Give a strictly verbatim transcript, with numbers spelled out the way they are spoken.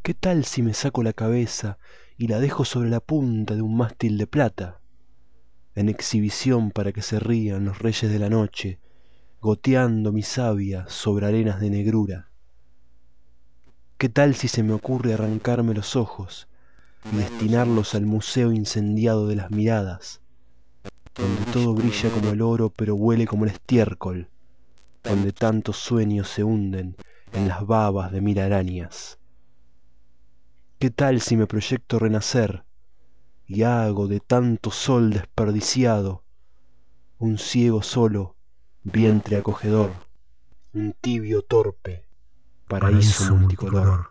¿Qué tal si me saco la cabeza y la dejo sobre la punta de un mástil de plata, en exhibición para que se rían los reyes de la noche, goteando mi savia sobre arenas de negrura? ¿Qué tal si se me ocurre arrancarme los ojos y destinarlos al museo incendiado de las miradas, donde todo brilla como el oro pero huele como el estiércol, donde tantos sueños se hunden en las babas de mil arañas? ¿Qué tal si me proyecto renacer y hago de tanto sol desperdiciado un ciego solo vientre acogedor, un tibio torpe paraíso multicolor?